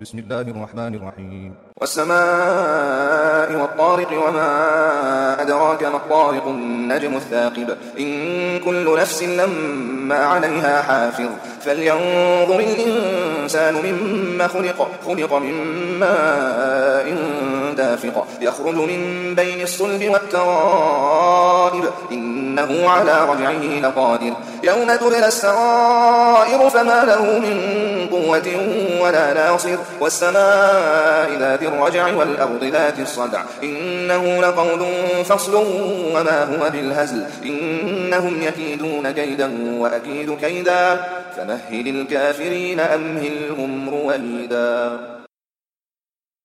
بسم الله الرحمن الرحيم. والسماء والطارق وما أدراك ما الطارق النجم الثاقب إن كل نفس لما عليها حافظ فلينظر الإنسان مما خلق من ماء دافق يخرج من بين الصلب والترائب إنه على رجعه لقادر يوم تبلى السرائر فما له من قوة ولا ناصر والسماء ذات الرجع والأرض ذات الصدع إنه لقول فصل وما هو بالهزل إنهم يكيدون كيدا وأكيد كيدا فمهل الكافرين أمهلهم رويدا.